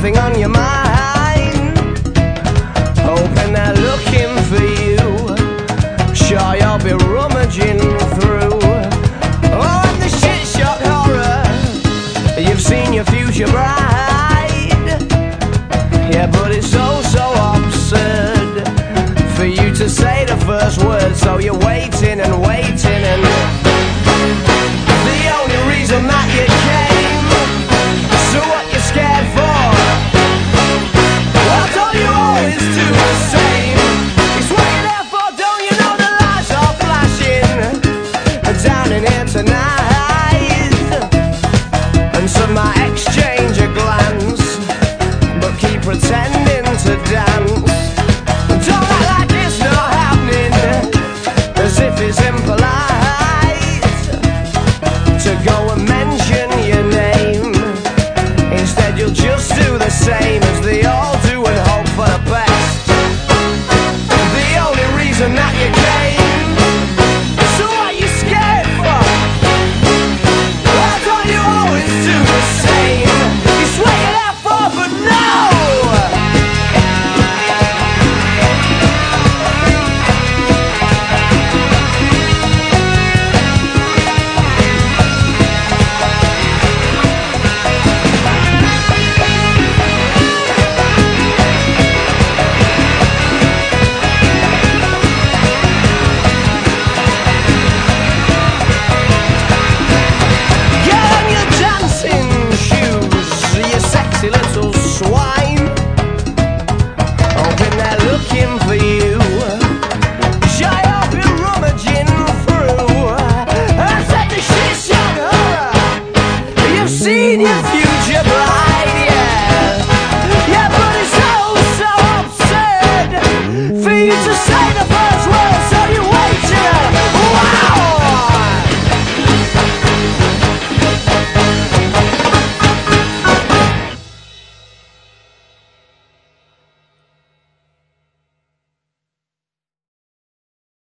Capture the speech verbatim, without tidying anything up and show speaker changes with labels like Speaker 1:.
Speaker 1: something on your mind, hoping they're looking for you. Sure, you'll be rummaging through. Oh, and the shit shock horror, you've seen your future bride. Yeah, but it's so, so absurd for you to say the first word. So you're waiting and waiting, and the only reason that you came, so what you scared for? I told you always do the same. It's what you're there for, don't you know the lights are flashing down in here tonight? And some might exchange a glance, but keep pretending to dance. Don't act like it's not happening, as if it's impolite.